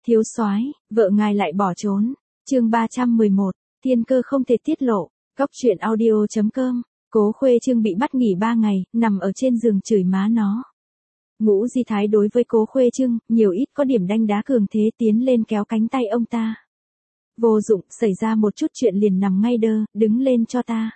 Thiếu soái, vợ ngài lại bỏ trốn. Chương 311, tiên cơ không thể tiết lộ. Góc truyện audio.com. Cố Khuê Trương bị bắt nghỉ 3 ngày, nằm ở trên giường chửi má nó. Ngũ Di Thái đối với Cố Khuê Trương, nhiều ít có điểm đanh đá cường thế tiến lên kéo cánh tay ông ta. Vô dụng, xảy ra một chút chuyện liền nằm ngay đơ, đứng lên cho ta.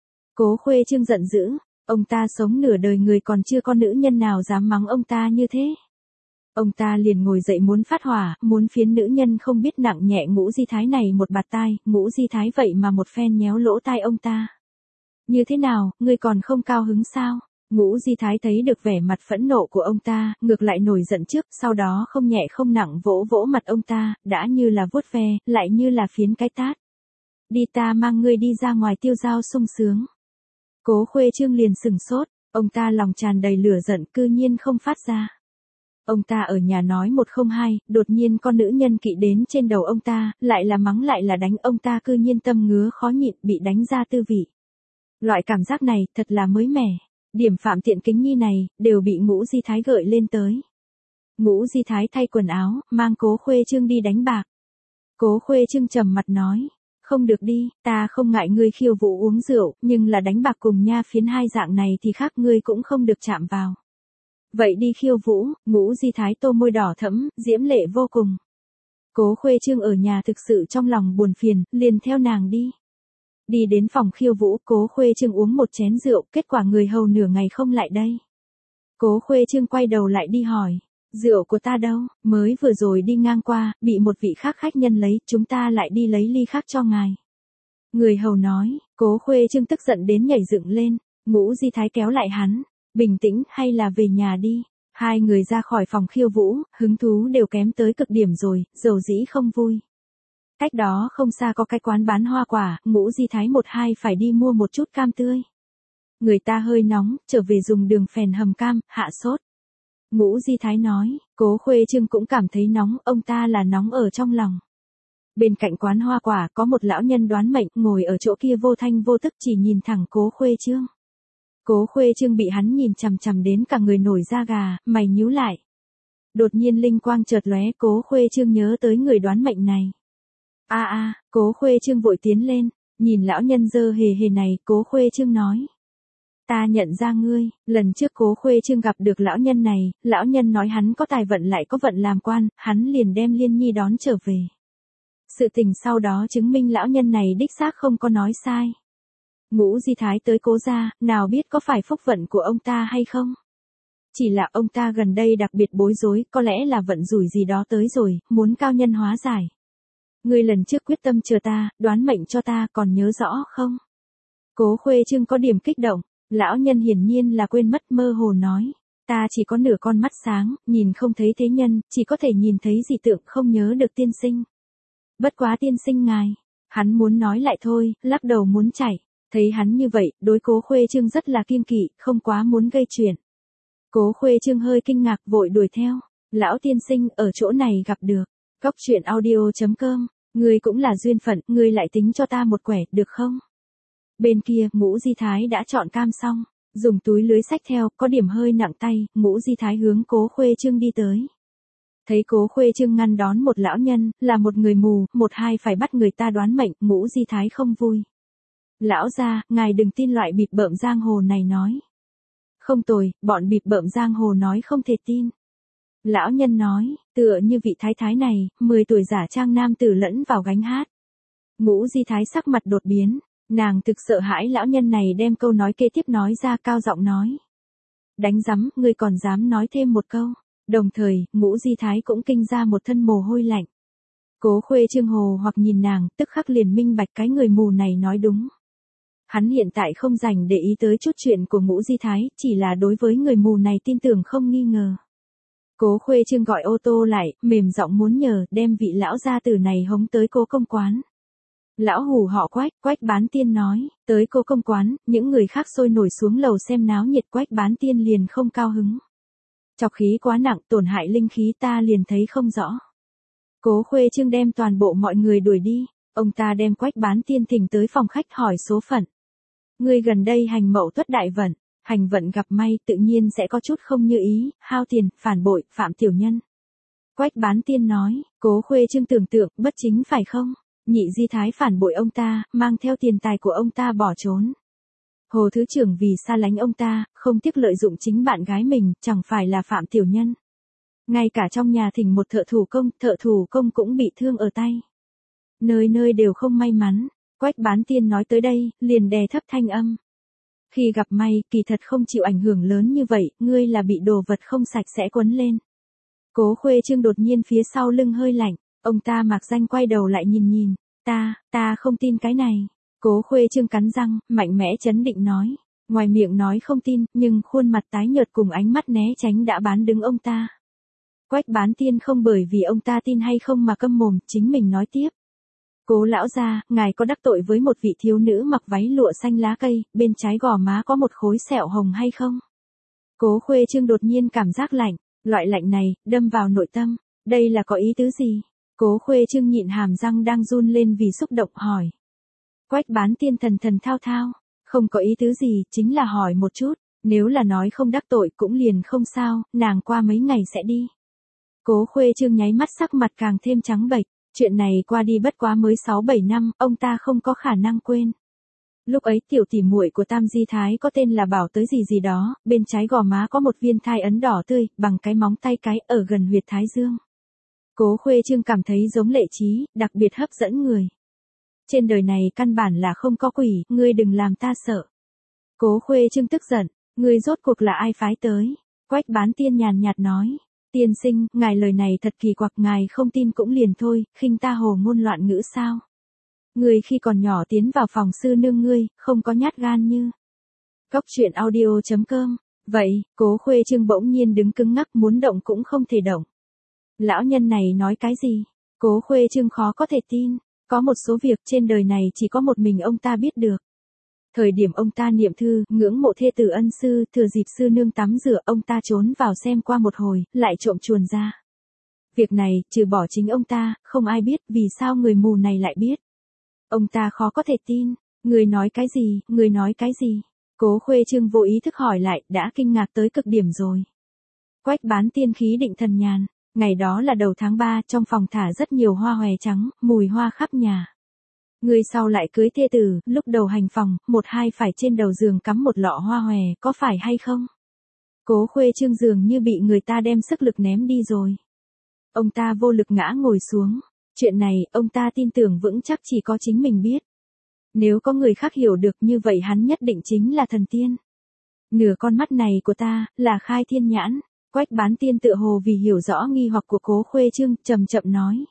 Cố Khuê Trương giận dữ, ông ta sống nửa đời người còn chưa có nữ nhân nào dám mắng ông ta như thế. Ông ta liền ngồi dậy muốn phát hỏa, muốn phiến nữ nhân không biết nặng nhẹ Ngũ Di Thái này một bạt tai, Ngũ Di Thái vậy mà một phen nhéo lỗ tai ông ta. Như thế nào, ngươi còn không cao hứng sao? Ngũ Di Thái thấy được vẻ mặt phẫn nộ của ông ta, ngược lại nổi giận trước, sau đó không nhẹ không nặng vỗ vỗ mặt ông ta, đã như là vuốt ve, lại như là phiến cái tát. Đi, ta mang ngươi đi ra ngoài tiêu dao sung sướng. Cố Khuê Trương liền sừng sốt, ông ta lòng tràn đầy lửa giận cư nhiên không phát ra. Ông ta ở nhà nói một không hai, đột nhiên con nữ nhân kỵ đến trên đầu ông ta, lại là mắng lại là đánh ông ta cư nhiên tâm ngứa khó nhịn bị đánh ra tư vị. Loại cảm giác này thật là mới mẻ. Điểm phạm tiện kính nhi này, đều bị Ngũ Di Thái gợi lên tới. Ngũ Di Thái thay quần áo, mang Cố Khuê Trương đi đánh bạc. Cố Khuê Trương trầm mặt nói, không được đi, ta không ngại ngươi khiêu vũ uống rượu, nhưng là đánh bạc cùng nha phiến hai dạng này thì khác ngươi cũng không được chạm vào. Vậy đi khiêu vũ, Ngũ Di Thái tô môi đỏ thẫm, diễm lệ vô cùng. Cố Khuê Trương ở nhà thực sự trong lòng buồn phiền, liền theo nàng đi. Đi đến phòng khiêu vũ, Cố Khuê Trương uống một chén rượu, kết quả người hầu nửa ngày không lại đây. Cố Khuê Trương quay đầu lại đi hỏi, rượu của ta đâu, mới vừa rồi đi ngang qua, bị một vị khác khách nhân lấy, chúng ta lại đi lấy ly khác cho ngài. Người hầu nói, Cố Khuê Trương tức giận đến nhảy dựng lên, Ngũ Di Thái kéo lại hắn, bình tĩnh hay là về nhà đi. Hai người ra khỏi phòng khiêu vũ, hứng thú đều kém tới cực điểm rồi, dầu dĩ không vui. Cách đó không xa có cái quán bán hoa quả, Ngũ Di Thái một hai phải đi mua một chút cam tươi. Người ta hơi nóng, trở về dùng đường phèn hầm cam, hạ sốt. Ngũ Di Thái nói, Cố Khuê Trương cũng cảm thấy nóng, ông ta là nóng ở trong lòng. Bên cạnh quán hoa quả có một lão nhân đoán mệnh, ngồi ở chỗ kia vô thanh vô tức chỉ nhìn thẳng Cố Khuê Trương. Cố Khuê Trương bị hắn nhìn chằm chằm đến cả người nổi da gà, mày nhíu lại. Đột nhiên linh quang chợt lóe, Cố Khuê Trương nhớ tới người đoán mệnh này. Cố Khuê Trương vội tiến lên, nhìn lão nhân dơ hề hề này, Cố Khuê Trương nói. Ta nhận ra ngươi, lần trước Cố Khuê Trương gặp được lão nhân này, lão nhân nói hắn có tài vận lại có vận làm quan, hắn liền đem Liên Nhi đón trở về. Sự tình sau đó chứng minh lão nhân này đích xác không có nói sai. Ngũ Di Thái tới Cố gia, nào biết có phải phúc vận của ông ta hay không? Chỉ là ông ta gần đây đặc biệt bối rối, có lẽ là vận rủi gì đó tới rồi, muốn cao nhân hóa giải. Ngươi lần trước quyết tâm chờ ta, đoán mệnh cho ta, còn nhớ rõ không? Cố Khuê Trương có điểm kích động, lão nhân hiển nhiên là quên mất, mơ hồ nói. Ta chỉ có nửa con mắt sáng, nhìn không thấy thế nhân, chỉ có thể nhìn thấy dị tượng, không nhớ được tiên sinh. Bất quá tiên sinh ngài, hắn muốn nói lại thôi, lắc đầu muốn chạy. Thấy hắn như vậy, đối Cố Khuê Trương rất là kiêng kỵ, không quá muốn gây chuyện. Cố Khuê Trương hơi kinh ngạc vội đuổi theo. Lão tiên sinh ở chỗ này gặp được. Góc truyện audio.com. Ngươi cũng là duyên phận, ngươi lại tính cho ta một quẻ, được không? Bên kia, Ngũ Di Thái đã chọn cam xong. Dùng túi lưới xách theo, có điểm hơi nặng tay, Ngũ Di Thái hướng Cố Khuê Trương đi tới. Thấy Cố Khuê Trương ngăn đón một lão nhân, là một người mù, một hai phải bắt người ta đoán mệnh, Ngũ Di Thái không vui. Lão gia, ngài đừng tin loại bịp bợm giang hồ này nói. Không tồi, bọn bịp bợm giang hồ nói không thể tin. Lão nhân nói, tựa như vị thái thái này, 10 tuổi giả trang nam tử lẫn vào gánh hát. Ngũ Di Thái sắc mặt đột biến, nàng thực sợ hãi lão nhân này đem câu nói kế tiếp nói ra, cao giọng nói. Đánh rắm, ngươi còn dám nói thêm một câu. Đồng thời, Ngũ Di Thái cũng kinh ra một thân mồ hôi lạnh. Cố Khuê Trương hồ hoặc nhìn nàng, tức khắc liền minh bạch cái người mù này nói đúng. Hắn hiện tại không rảnh để ý tới chút chuyện của Ngũ Di Thái, chỉ là đối với người mù này tin tưởng không nghi ngờ. Cố Khuê Trương gọi ô tô lại, mềm giọng muốn nhờ, đem vị lão gia tử này hống tới Cố công quán. Lão hủ họ Quách, Quách Bán Tiên nói, tới Cố công quán, những người khác sôi nổi xuống lầu xem náo nhiệt, Quách Bán Tiên liền không cao hứng. Chọc khí quá nặng, tổn hại linh khí, ta liền thấy không rõ. Cố Khuê Trương đem toàn bộ mọi người đuổi đi, ông ta đem Quách Bán Tiên thỉnh tới phòng khách hỏi số phận. Ngươi gần đây hành Mậu Tuất đại vận, hành vận gặp may, tự nhiên sẽ có chút không như ý, hao tiền, phản bội, phạm tiểu nhân. Quách Bán Tiên nói, Cố Khuê Trương tưởng tượng, bất chính phải không? Nhị Di Thái phản bội ông ta, mang theo tiền tài của ông ta bỏ trốn. Hồ Thứ Trưởng vì xa lánh ông ta, không tiếc lợi dụng chính bạn gái mình, chẳng phải là phạm tiểu nhân. Ngay cả trong nhà thỉnh một thợ thủ công cũng bị thương ở tay. Nơi nơi đều không may mắn. Quách Bán Tiên nói tới đây, liền đè thấp thanh âm. Khi gặp may, kỳ thật không chịu ảnh hưởng lớn như vậy, ngươi là bị đồ vật không sạch sẽ quấn lên. Cố Khuê Trương đột nhiên phía sau lưng hơi lạnh, ông ta mạc danh quay đầu lại nhìn, ta không tin cái này. Cố Khuê Trương cắn răng, mạnh mẽ chấn định nói, ngoài miệng nói không tin, nhưng khuôn mặt tái nhợt cùng ánh mắt né tránh đã bán đứng ông ta. Quách Bán Tiên không bởi vì ông ta tin hay không mà câm mồm, chính mình nói tiếp. Cố lão gia, ngài có đắc tội với một vị thiếu nữ mặc váy lụa xanh lá cây, bên trái gò má có một khối sẹo hồng hay không? Cố Khuê Trương đột nhiên cảm giác lạnh, loại lạnh này, đâm vào nội tâm, đây là có ý tứ gì? Cố Khuê Trương nhịn hàm răng đang run lên vì xúc động hỏi. Quách Bán Tiên thần thao, không có ý tứ gì, chính là hỏi một chút, nếu là nói không đắc tội cũng liền không sao, nàng qua mấy ngày sẽ đi. Cố Khuê Trương nháy mắt sắc mặt càng thêm trắng bệch, chuyện này qua đi bất quá mới 6-7 năm, ông ta không có khả năng quên. Lúc ấy tiểu tỷ muội của Tam Di Thái có tên là Bảo tới gì đó, bên trái gò má có một viên thai ấn đỏ tươi, bằng cái móng tay cái ở gần huyệt thái dương. Cố Khuê Trương cảm thấy giống lệ trí, đặc biệt hấp dẫn người. Trên đời này căn bản là không có quỷ, ngươi đừng làm ta sợ. Cố Khuê Trương tức giận, ngươi rốt cuộc là ai phái tới? Quách Bán Tiên nhàn nhạt nói. Tiên sinh, ngài lời này thật kỳ quặc, ngài không tin cũng liền thôi, khinh ta hồ ngôn loạn ngữ sao? Ngươi khi còn nhỏ tiến vào phòng sư nương ngươi, không có nhát gan như. Cóc truyện audio.com. Vậy, Cố Khuê Trương bỗng nhiên đứng cứng ngắc, muốn động cũng không thể động. Lão nhân này nói cái gì? Cố Khuê Trương khó có thể tin, có một số việc trên đời này chỉ có một mình ông ta biết được. Thời điểm ông ta niệm thư, ngưỡng mộ thê tử ân sư, thừa dịp sư nương tắm rửa, ông ta trốn vào xem qua một hồi, lại trộm chuồn ra. Việc này, trừ bỏ chính ông ta, không ai biết, vì sao người mù này lại biết. Ông ta khó có thể tin, người nói cái gì? Cố Khuê Trương vô ý thức hỏi lại, đã kinh ngạc tới cực điểm rồi. Quách Bán Tiên khí định thần nhàn, ngày đó là đầu tháng 3, trong phòng thả rất nhiều hoa hòe trắng, mùi hoa khắp nhà. Người sau lại cưới thê tử, lúc đầu hành phòng, một hai phải trên đầu giường cắm một lọ hoa hòe, có phải hay không? Cố Khuê Trương dường như bị người ta đem sức lực ném đi rồi. Ông ta vô lực ngã ngồi xuống. Chuyện này, ông ta tin tưởng vững chắc chỉ có chính mình biết. Nếu có người khác hiểu được như vậy hắn nhất định chính là thần tiên. Nửa con mắt này của ta, là khai thiên nhãn. Quách Bán Tiên tựa hồ vì hiểu rõ nghi hoặc của Cố Khuê Trương, chậm chậm nói.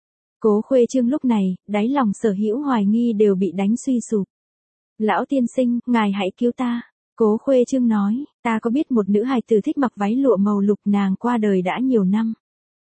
Cố Khuê Trương lúc này, đáy lòng sở hữu hoài nghi đều bị đánh suy sụp. Lão tiên sinh, ngài hãy cứu ta. Cố Khuê Trương nói, ta có biết một nữ hài tử thích mặc váy lụa màu lục, nàng qua đời đã nhiều năm.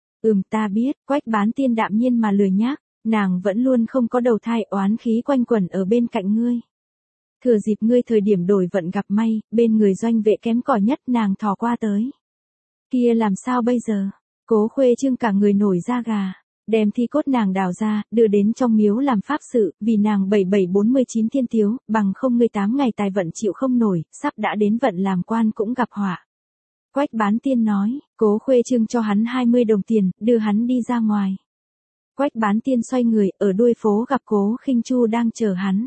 Ta biết, Quách Bán Tiên đạm nhiên mà lười nhác, nàng vẫn luôn không có đầu thai, oán khí quanh quẩn ở bên cạnh ngươi. Thừa dịp ngươi thời điểm đổi vận gặp may, bên người doanh vệ kém cỏi nhất nàng thò qua tới. Kia làm sao bây giờ? Cố Khuê Trương cả người nổi da gà, đem thi cốt nàng đào ra, đưa đến trong miếu làm pháp sự, vì nàng 7749 thiên thiếu, bằng không ngươi 8 ngày tài vận chịu không nổi, sắp đã đến vận làm quan cũng gặp họa. Quách Bán Tiên nói, Cố Khuê Trương cho hắn 20 đồng tiền, đưa hắn đi ra ngoài. Quách Bán Tiên xoay người, ở đuôi phố gặp Cố Khinh Chu đang chờ hắn.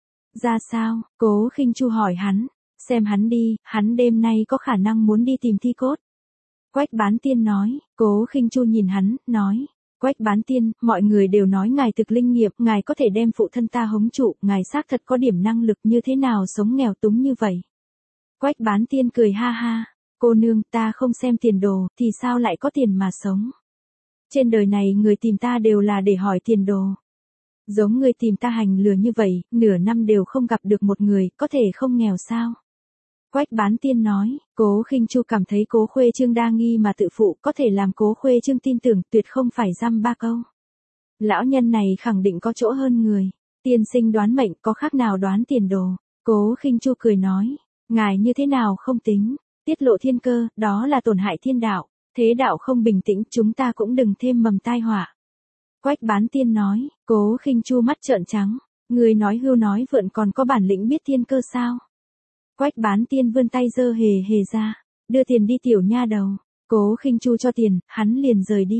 Ra sao? Cố Khinh Chu hỏi hắn, xem hắn đi, hắn đêm nay có khả năng muốn đi tìm thi cốt. Quách Bán Tiên nói, Cố Khinh Chu nhìn hắn, nói, Quách Bán Tiên, mọi người đều nói ngài thực linh nghiệm, ngài có thể đem phụ thân ta hống trụ, ngài xác thật có điểm năng lực, như thế nào sống nghèo túng như vậy. Quách Bán Tiên cười ha ha, cô nương, ta không xem tiền đồ, thì sao lại có tiền mà sống. Trên đời này người tìm ta đều là để hỏi tiền đồ. Giống người tìm ta hành lừa như vậy, nửa năm đều không gặp được một người, có thể không nghèo sao. Quách Bán Tiên nói, Cố Khinh Chu cảm thấy Cố Khuê Trương đa nghi mà tự phụ, có thể làm Cố Khuê Trương tin tưởng, tuyệt không phải dăm ba câu. Lão nhân này khẳng định có chỗ hơn người. Tiên sinh đoán mệnh, có khác nào đoán tiền đồ. Cố Khinh Chu cười nói, ngài như thế nào không tính, tiết lộ thiên cơ, đó là tổn hại thiên đạo. Thế đạo không bình tĩnh, chúng ta cũng đừng thêm mầm tai họa. Quách Bán Tiên nói, Cố Khinh Chu mắt trợn trắng, người nói hưu nói vượn còn có bản lĩnh biết thiên cơ sao. Quách Bán Tiên vươn tay giơ hề hề ra, đưa tiền đi tiểu nha đầu. Cố Khinh Chu cho tiền, hắn liền rời đi.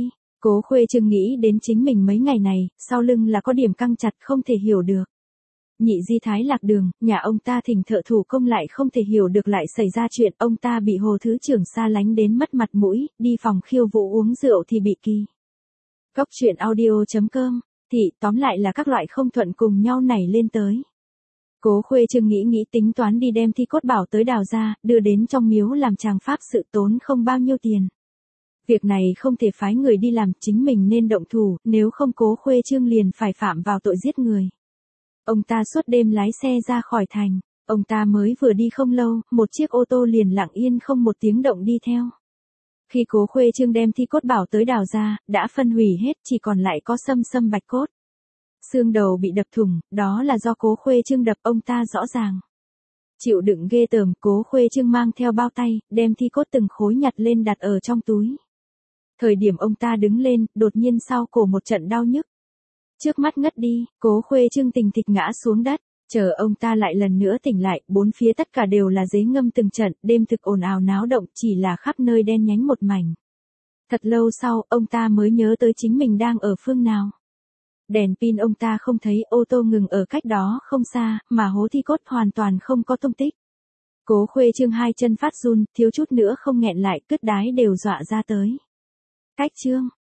Cố Khuê Trương nghĩ đến chính mình mấy ngày này, sau lưng là có điểm căng chặt không thể hiểu được. Nhị di thái lạc đường, nhà ông ta thỉnh thợ thủ công lại không thể hiểu được lại xảy ra chuyện ông ta bị Hồ Thứ trưởng xa lánh đến mất mặt mũi, đi phòng khiêu vũ uống rượu thì bị kỳ. Cốc truyện audio.com, thì tóm lại là các loại không thuận cùng nhau nảy lên tới. Cố Khuê Trương nghĩ tính toán đi đem thi cốt bảo tới đào ra, đưa đến trong miếu làm tràng pháp sự tốn không bao nhiêu tiền. Việc này không thể phái người đi làm, chính mình nên động thủ, nếu không Cố Khuê Trương liền phải phạm vào tội giết người. Ông ta suốt đêm lái xe ra khỏi thành, ông ta mới vừa đi không lâu, một chiếc ô tô liền lặng yên không một tiếng động đi theo. Khi Cố Khuê Trương đem thi cốt bảo tới đào ra, đã phân hủy hết, chỉ còn lại có xâm bạch cốt. Xương đầu bị đập thủng, đó là do Cố Khuê Trương đập, ông ta rõ ràng. Chịu đựng ghê tởm, Cố Khuê Trương mang theo bao tay, đem thi cốt từng khối nhặt lên đặt ở trong túi. Thời điểm ông ta đứng lên, đột nhiên sau cổ một trận đau nhức. Trước mắt ngất đi, Cố Khuê Trương tình thịch ngã xuống đất, chờ ông ta lại lần nữa tỉnh lại, bốn phía tất cả đều là giấy ngâm từng trận, đêm thực ồn ào náo động, chỉ là khắp nơi đen nhánh một mảnh. Thật lâu sau, ông ta mới nhớ tới chính mình đang ở phương nào. Đèn pin ông ta không thấy, ô tô ngừng ở cách đó không xa, mà hố thi cốt hoàn toàn không có tung tích. Cố Khuê Trương hai chân phát run, thiếu chút nữa không nghẹn lại, cứt đái đều dọa ra tới. Cách chương